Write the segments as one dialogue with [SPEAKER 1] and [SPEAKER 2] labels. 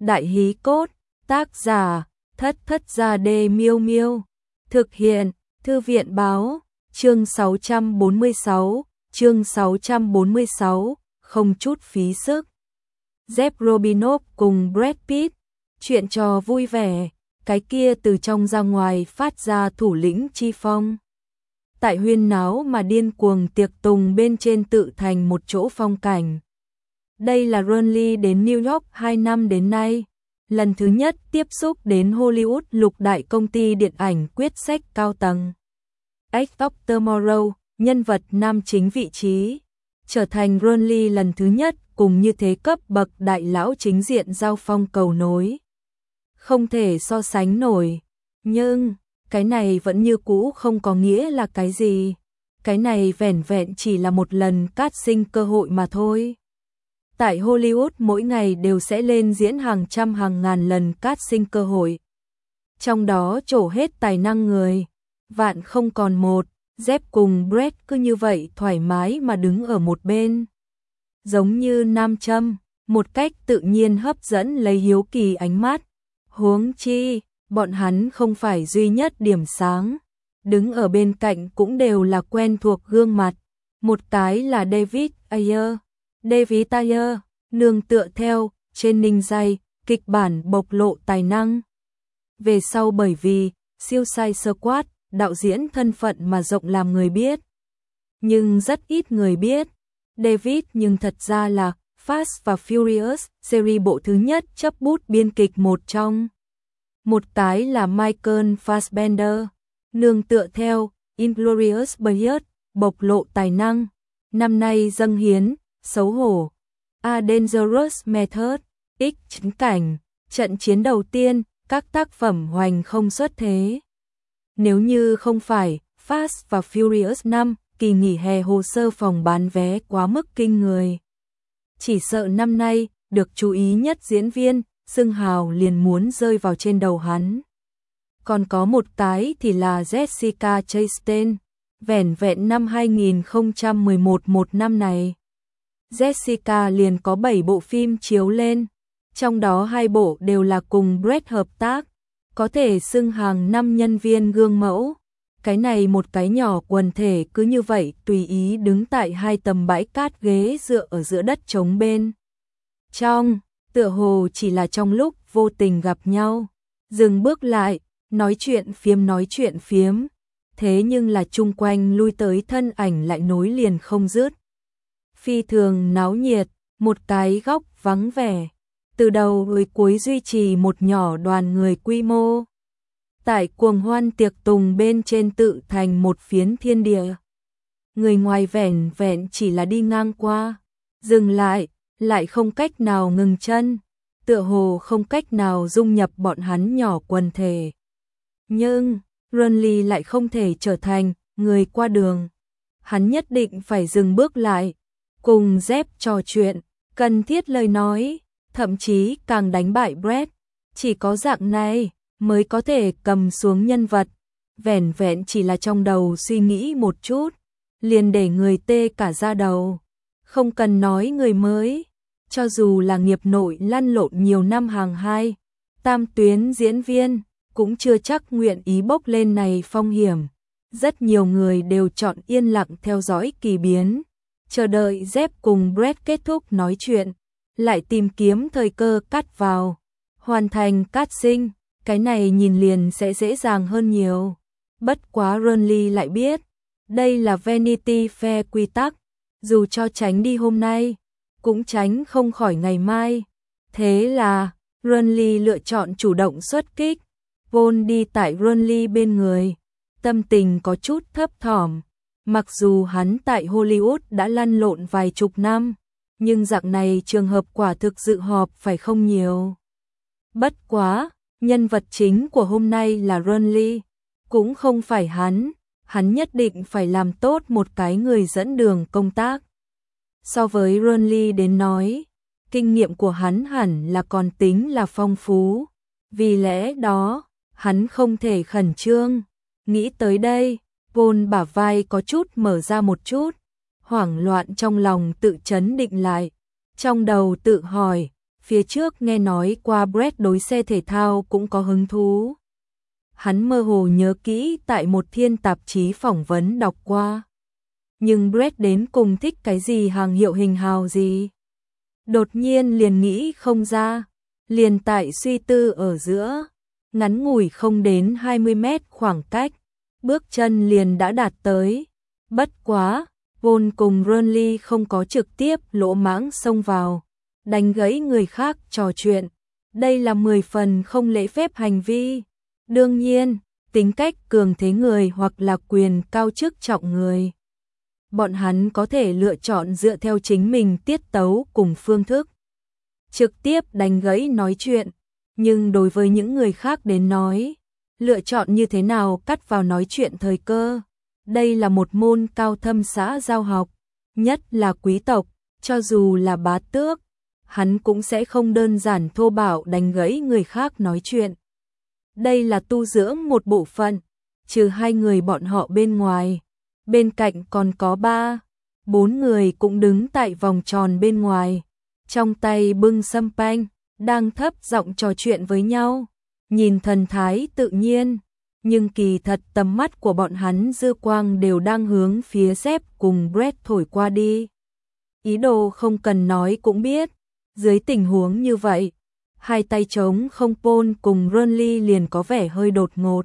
[SPEAKER 1] Đại hí cốt, tác giả, Thất Thất Gia Đê Miêu Miêu. Thực hiện, Thư viện báo, chương 646, không chút phí sức. Zepp Robinov cùng Brad Pitt, chuyện trò vui vẻ, cái kia từ trong ra ngoài phát ra thủ lĩnh chi phong. Tại huyên náo mà điên cuồng tiệc tùng bên trên tự thành một chỗ phong cảnh. Đây là Ronnie đến New York 2 năm đến nay, lần thứ nhất tiếp xúc đến Hollywood lục đại công ty điện ảnh quyết sách cao tầng. Edge of Tomorrow, nhân vật nam chính vị trí, trở thành Ronnie lần thứ nhất cùng như thế cấp bậc đại lão chính diện giao phong cầu nối. Không thể so sánh nổi, nhưng cái này vẫn như cũ không có nghĩa là cái gì. Cái này vẻn vẹn chỉ là một lần casting cơ hội mà thôi. Tại Hollywood mỗi ngày đều sẽ lên diễn hàng trăm hàng ngàn lần casting cơ hội. Trong đó trổ hết tài năng người, vạn không còn một. Zepp cùng Brad cứ như vậy thoải mái mà đứng ở một bên. Giống như nam châm, một cách tự nhiên hấp dẫn lấy hiếu kỳ ánh mắt. Huống chi, bọn hắn không phải duy nhất điểm sáng. Đứng ở bên cạnh cũng đều là quen thuộc gương mặt. Một cái là David Ayer, nương tựa theo, trên ninh dây, kịch bản bộc lộ tài năng. Về sau bởi vì, Suicide Squad, đạo diễn thân phận mà rộng làm người biết. Nhưng rất ít người biết, David nhưng thật ra là Fast và Furious, series bộ thứ nhất chấp bút biên kịch một trong. Một cái là Michael Fassbender, nương tựa theo, Inglourious Basterds, bộc lộ tài năng. Năm nay dâng hiến, xấu hổ, A Dangerous Method, X chính cảnh, trận chiến đầu tiên, các tác phẩm hoành không xuất thế. Nếu như không phải Fast và Furious 5, kỳ nghỉ hè hồ sơ phòng bán vé quá mức kinh người. Chỉ sợ năm nay, được chú ý nhất diễn viên, xưng hào liền muốn rơi vào trên đầu hắn. Còn có một cái thì là Jessica Chastain, vẻn vẹn năm 2011 một năm này. Jessica liền có 7 bộ phim chiếu lên, trong đó 2 bộ đều là cùng Brad hợp tác, có thể xưng hàng năm nhân viên gương mẫu. Cái này một cái nhỏ quần thể cứ như vậy tùy ý đứng tại 2 tầm bãi cát ghế dựa ở giữa đất trống bên trong, tựa hồ chỉ là trong lúc vô tình gặp nhau, dừng bước lại, nói chuyện phiếm, thế nhưng là chung quanh lui tới thân ảnh lại nối liền không dứt. Phi thường náo nhiệt, một cái góc vắng vẻ, từ đầu tới cuối duy trì một nhỏ đoàn người quy mô. Tại cuồng hoan tiệc tùng bên trên tự thành một phiến thiên địa. Người ngoài vẻn vẹn chỉ là đi ngang qua, dừng lại không cách nào ngừng chân, tựa hồ không cách nào dung nhập bọn hắn nhỏ quần thể. Nhưng, Ronnie lại không thể trở thành người qua đường. Hắn nhất định phải dừng bước lại, cùng Zepp trò chuyện, cần thiết lời nói, thậm chí càng đánh bại Brad. Chỉ có dạng này mới có thể cầm xuống nhân vật, vẻn vẹn chỉ là trong đầu suy nghĩ một chút, liền để người tê cả da đầu. Không cần nói người mới, cho dù là nghiệp nội lăn lộn nhiều năm hàng 2, 3 tuyến diễn viên, cũng chưa chắc nguyện ý bốc lên này phong hiểm. Rất nhiều người đều chọn yên lặng theo dõi kỳ biến, chờ đợi Zepp cùng Brad kết thúc nói chuyện, lại tìm kiếm thời cơ cắt vào, hoàn thành casting. Cái này nhìn liền sẽ dễ dàng hơn nhiều. Bất quá Ronnie lại biết, đây là Vanity Fair quy tắc, dù cho tránh đi hôm nay, cũng tránh không khỏi ngày mai. Thế là, Ronnie lựa chọn chủ động xuất kích. Vốn đi tại Ronnie bên người, tâm tình có chút thấp thỏm. Mặc dù hắn tại Hollywood đã lăn lộn vài chục năm, nhưng dạng này trường hợp quả thực dự họp phải không nhiều. Bất quá, nhân vật chính của hôm nay là Ronnie, cũng không phải hắn nhất định phải làm tốt một cái người dẫn đường công tác. So với Ronnie đến nói, kinh nghiệm của hắn hẳn là còn tính là phong phú, vì lẽ đó, hắn không thể khẩn trương. Nghĩ tới đây, Paul bả vai có chút mở ra một chút, hoảng loạn trong lòng tự trấn định lại, trong đầu tự hỏi, phía trước nghe nói qua Brett đối xe thể thao cũng có hứng thú. Hắn mơ hồ nhớ kỹ tại một thiên tạp chí phỏng vấn đọc qua. Nhưng Brett đến cùng thích cái gì, hàng hiệu hình hào gì? Đột nhiên liền nghĩ không ra, liền tại suy tư ở giữa, ngắn ngủi không đến 20 mét khoảng cách, bước chân liền đã đạt tới. Bất quá, Paul cùng Ronly không có trực tiếp lỗ mãng xông vào, đánh gãy người khác trò chuyện. Đây là 10 phần không lễ phép hành vi. Đương nhiên, tính cách cường thế người hoặc là quyền cao chức trọng người, bọn hắn có thể lựa chọn dựa theo chính mình tiết tấu cùng phương thức trực tiếp đánh gãy nói chuyện, nhưng đối với những người khác đến nói, lựa chọn như thế nào cắt vào nói chuyện thời cơ, đây là một môn cao thâm xã giao học, nhất là quý tộc, cho dù là bá tước, hắn cũng sẽ không đơn giản thô bạo đánh gãy người khác nói chuyện. Đây là tu dưỡng một bộ phận, trừ hai người bọn họ bên ngoài, bên cạnh còn có 3-4 người cũng đứng tại vòng tròn bên ngoài, trong tay bưng champagne, đang thấp giọng trò chuyện với nhau, nhìn thần thái tự nhiên, nhưng kỳ thật tầm mắt của bọn hắn dư quang đều đang hướng phía Jeff cùng Brett thổi qua đi. Ý đồ không cần nói cũng biết, dưới tình huống như vậy, hai tay trống không Paul cùng Ronly liền có vẻ hơi đột ngột.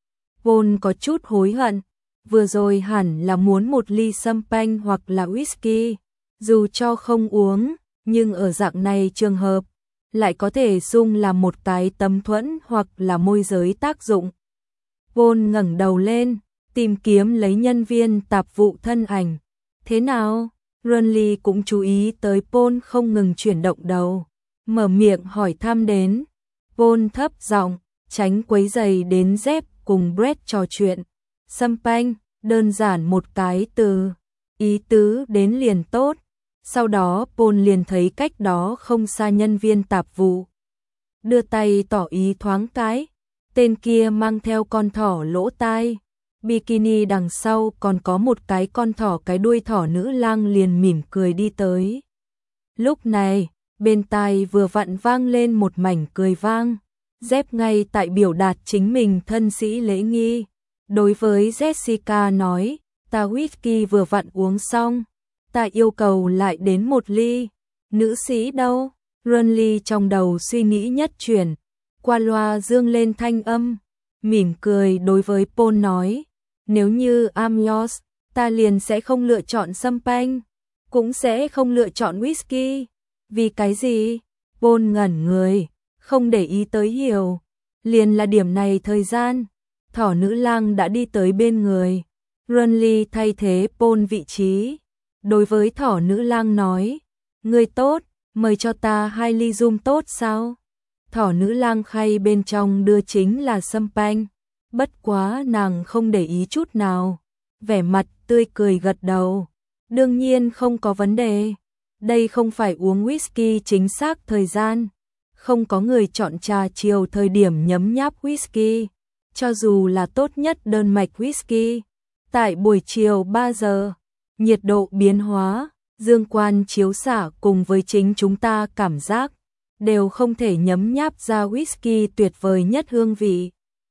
[SPEAKER 1] Paul có chút hối hận, vừa rồi hẳn là muốn một ly champagne hoặc là whisky, dù cho không uống, nhưng ở dạng này trường hợp, lại có thể dùng làm một cái tấm thuẫn hoặc là môi giới tác dụng. Paul ngẩng đầu lên, tìm kiếm lấy nhân viên tạp vụ thân ảnh. Thế nào? Ronly cũng chú ý tới Paul không ngừng chuyển động đầu, mở miệng hỏi thăm đến. Paul thấp giọng, tránh quấy rầy đến Jeff cùng Brett trò chuyện. Champagne, đơn giản một cái từ, ý tứ đến liền tốt. Sau đó Paul liền thấy cách đó không xa nhân viên tạp vụ, đưa tay tỏ ý thoáng cái, tên kia mang theo con thỏ lỗ tai, bikini đằng sau còn có một cái con thỏ, cái đuôi thỏ nữ lang liền mỉm cười đi tới. Lúc này, bên tai vừa vặn vang lên một mảnh cười vang, Jeff ngay tại biểu đạt chính mình thân sĩ lễ nghi. Đối với Jessica nói, ta whisky vừa vặn uống xong, ta yêu cầu lại đến một ly. Nữ sĩ đâu? Ronly trong đầu suy nghĩ nhất chuyển, qua loa dương lên thanh âm, mỉm cười đối với Paul nói, nếu như I'm yours, ta liền sẽ không lựa chọn champagne, cũng sẽ không lựa chọn whisky. Vì cái gì? Paul ngẩn người, không để ý tới hiểu, liền là điểm này thời gian, thỏ nữ lang đã đi tới bên người. Ronly thay thế Paul vị trí, đối với thỏ nữ lang nói, ngươi tốt, mời cho ta 2 ly rum tốt sao? Thỏ nữ lang khay bên trong đưa chính là champagne, bất quá nàng không để ý chút nào, vẻ mặt tươi cười gật đầu, đương nhiên không có vấn đề, đây không phải uống whisky chính xác thời gian, không có người chọn trà chiều thời điểm nhấm nháp whisky, cho dù là tốt nhất đơn mạch whisky, tại buổi chiều 3 giờ, nhiệt độ biến hóa, dương quan chiếu xạ cùng với chính chúng ta cảm giác, đều không thể nhấm nháp ra whisky tuyệt vời nhất hương vị.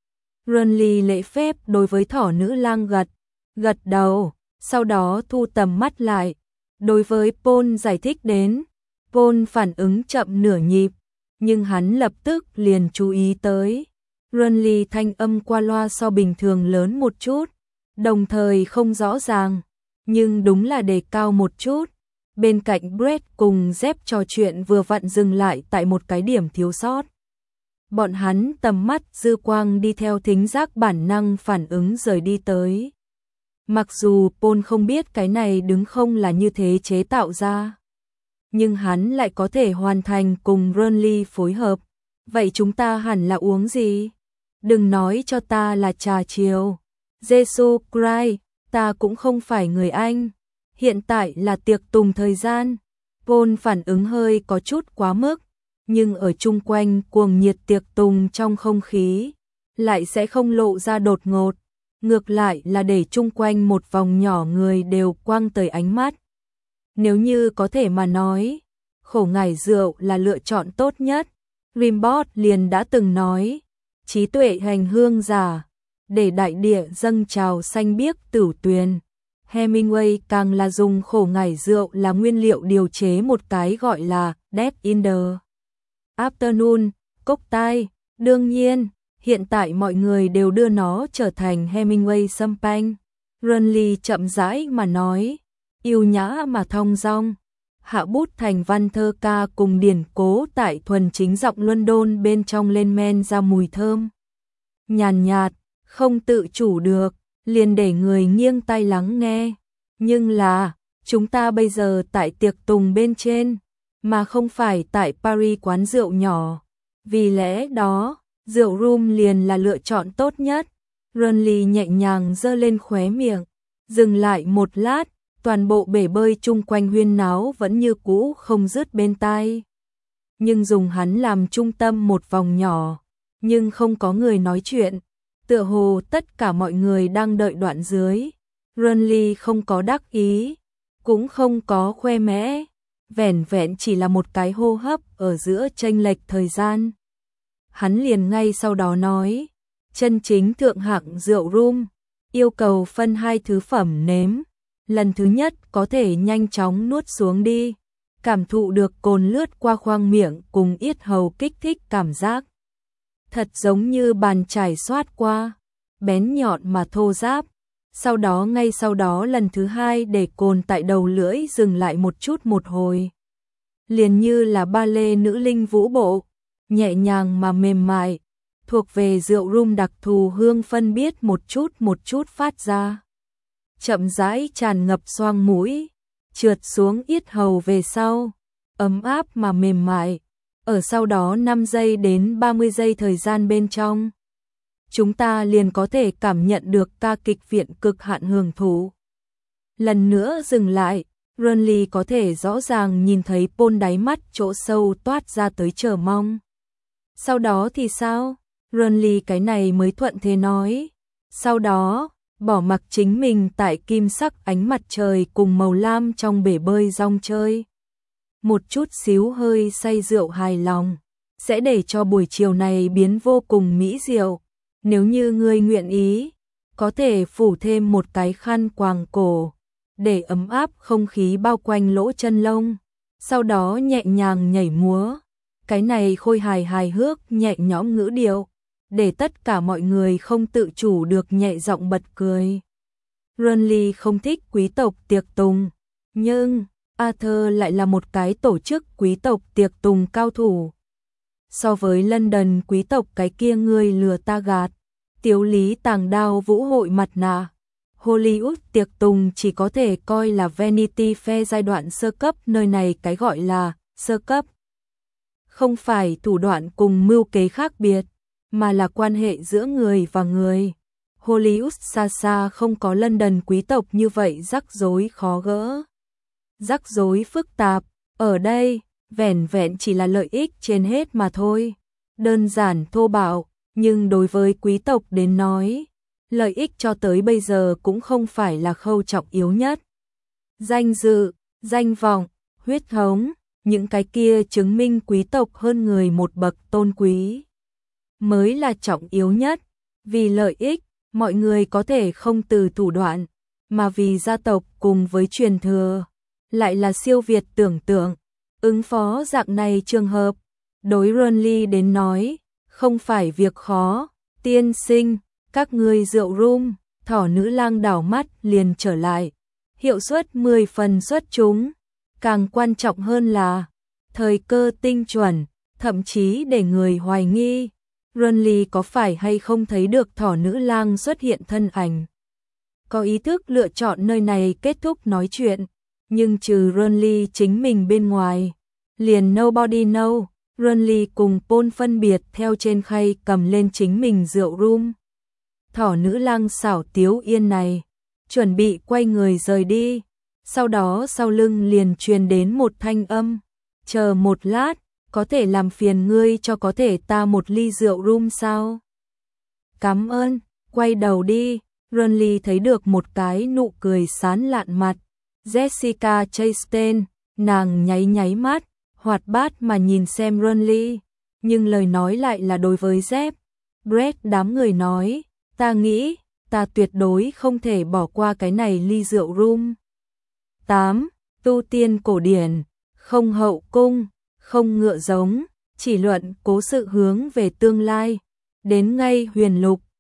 [SPEAKER 1] Ronly lễ phép đối với thỏ nữ lang gật đầu, sau đó thu tầm mắt lại, đối với Paul giải thích đến. Paul phản ứng chậm nửa nhịp, nhưng hắn lập tức liền chú ý tới. Ronly thanh âm qua loa so bình thường lớn một chút, đồng thời không rõ ràng, nhưng đúng là đề cao một chút. Bên cạnh Brett cùng Jeff trò chuyện vừa vặn dừng lại tại một cái điểm thiếu sót. Bọn hắn tầm mắt dư quang đi theo thính giác bản năng phản ứng rời đi tới. Mặc dù Paul không biết cái này đứng không là như thế chế tạo ra, nhưng hắn lại có thể hoàn thành cùng Ronly phối hợp. Vậy chúng ta hẳn là uống gì? Đừng nói cho ta là trà chiều. Jesus Christ, ta cũng không phải người Anh. Hiện tại là tiệc tùng thời gian. Paul phản ứng hơi có chút quá mức, nhưng ở chung quanh cuồng nhiệt tiệc tùng trong không khí, lại sẽ không lộ ra đột ngột. Ngược lại là để chung quanh một vòng nhỏ người đều quăng tới ánh mắt. Nếu như có thể mà nói, khổ ngải rượu là lựa chọn tốt nhất. Rimbaud liền đã từng nói, trí tuệ hành hương giả, để đại địa dâng trào xanh biếc tử tuyền. Hemingway càng là dùng khổ ngải rượu là nguyên liệu điều chế một cái gọi là Death in the Afternoon, cocktail. Đương nhiên, hiện tại mọi người đều đưa nó trở thành Hemingway Champagne. Runley chậm rãi mà nói, yêu nhã mà thong dong, hạ bút thành văn thơ ca cùng điển cố tại thuần chính giọng London bên trong lên men ra mùi thơm. Nhàn nhạt, không tự chủ được, liền để người nghiêng tai lắng nghe. Nhưng là, chúng ta bây giờ tại tiệc tùng bên trên, mà không phải tại Paris quán rượu nhỏ. Vì lẽ đó, rượu rum liền là lựa chọn tốt nhất. Runley nhẹ nhàng giơ lên khóe miệng, dừng lại một lát, toàn bộ bể bơi chung quanh huyên náo vẫn như cũ không dứt bên tai. Nhưng dùng hắn làm trung tâm một vòng nhỏ, nhưng không có người nói chuyện, tựa hồ tất cả mọi người đang đợi đoạn dưới. Runley không có đắc ý, cũng không có khoe mẽ, vẻn vẹn chỉ là một cái hô hấp ở giữa chênh lệch thời gian. Hắn liền ngay sau đó nói, chân chính thượng hạng rượu rum, yêu cầu phân 2 thứ phẩm nếm. Lần thứ nhất có thể nhanh chóng nuốt xuống đi, cảm thụ được cồn lướt qua khoang miệng cùng yết hầu kích thích cảm giác. Thật giống như bàn chải xoát qua, bén nhọn mà thô ráp. Ngay sau đó lần thứ 2 để cồn tại đầu lưỡi dừng lại một chút một hồi. Liền như là ba lê nữ linh vũ bộ, nhẹ nhàng mà mềm mại, thuộc về rượu rum đặc thù hương phân biết một chút phát ra. Chậm rãi tràn ngập xoang mũi, trượt xuống yết hầu về sau, ấm áp mà mềm mại. Ở sau đó 5 giây đến 30 giây thời gian bên trong, chúng ta liền có thể cảm nhận được ca kịch viện cực hạn hưởng thụ. Lần nữa dừng lại, Runley có thể rõ ràng nhìn thấy Paul đáy mắt chỗ sâu toát ra tới chờ mong. Sau đó thì sao? Runley cái này mới thuận thế nói. Sau đó, bỏ mặc chính mình tại kim sắc ánh mặt trời cùng màu lam trong bể bơi rong chơi. Một chút xíu hơi say rượu hài lòng, sẽ để cho buổi chiều này biến vô cùng mỹ diệu. Nếu như ngươi nguyện ý, có thể phủ thêm một cái khăn quàng cổ, để ấm áp không khí bao quanh lỗ chân lông. Sau đó nhẹ nhàng nhảy múa, cái này khôi hài hước nhẹ nhõm ngữ điệu, để tất cả mọi người không tự chủ được nhẹ giọng bật cười. Runley không thích quý tộc tiệc tùng, nhưng Arthur lại là một cái tổ chức quý tộc tiệc tùng cao thủ. So với London quý tộc cái kia ngươi lừa ta gạt, tiếu lý tàng đao vũ hội mặt nạ, Hollywood tiệc tùng chỉ có thể coi là Vanity Fair giai đoạn sơ cấp, nơi này cái gọi là sơ cấp không phải thủ đoạn cùng mưu kế khác biệt, mà là quan hệ giữa người và người. Hollywood xa xa không có London quý tộc như vậy rắc rối khó gỡ, rắc rối phức tạp. Ở đây, vẻn vẹn chỉ là lợi ích trên hết mà thôi. Đơn giản thô bạo, nhưng đối với quý tộc đến nói, lợi ích cho tới bây giờ cũng không phải là khâu trọng yếu nhất. Danh dự, danh vọng, huyết thống, những cái kia chứng minh quý tộc hơn người một bậc tôn quý mới là trọng yếu nhất. Vì lợi ích, mọi người có thể không từ thủ đoạn, mà vì gia tộc cùng với truyền thừa, lại là siêu việt tưởng tượng. Ứng phó dạng này trường hợp, đối Runley đến nói, không phải việc khó. Tiên sinh, các ngươi rượu rum, thỏ nữ lang đảo mắt liền trở lại. Hiệu suất 10 phần xuất chúng, càng quan trọng hơn là thời cơ tinh chuẩn, thậm chí để người hoài nghi Runley có phải hay không thấy được thỏ nữ lang xuất hiện thân ảnh. Có ý thức lựa chọn nơi này kết thúc nói chuyện, nhưng trừ Runley chính mình bên ngoài, liền nobody know. Runley cùng Paul phân biệt theo trên khay cầm lên chính mình rượu rum. Thỏ nữ lang xảo tiếu yên này, chuẩn bị quay người rời đi. Sau đó sau lưng liền truyền đến một thanh âm. Chờ một lát, có thể làm phiền ngươi cho có thể ta một ly rượu rum sao? Cảm ơn, quay đầu đi. Runley thấy được một cái nụ cười sán lạn mặt. Jessica Chastain, nàng nháy nháy mắt, hoạt bát mà nhìn xem Renly, nhưng lời nói lại là đối với Zep. Brett đám người nói, ta nghĩ, ta tuyệt đối không thể bỏ qua cái này ly rượu rum. 8. Tu tiên cổ điển, không hậu cung, không ngựa giống, chỉ luận cố sự hướng về tương lai. Đến ngay huyền lục,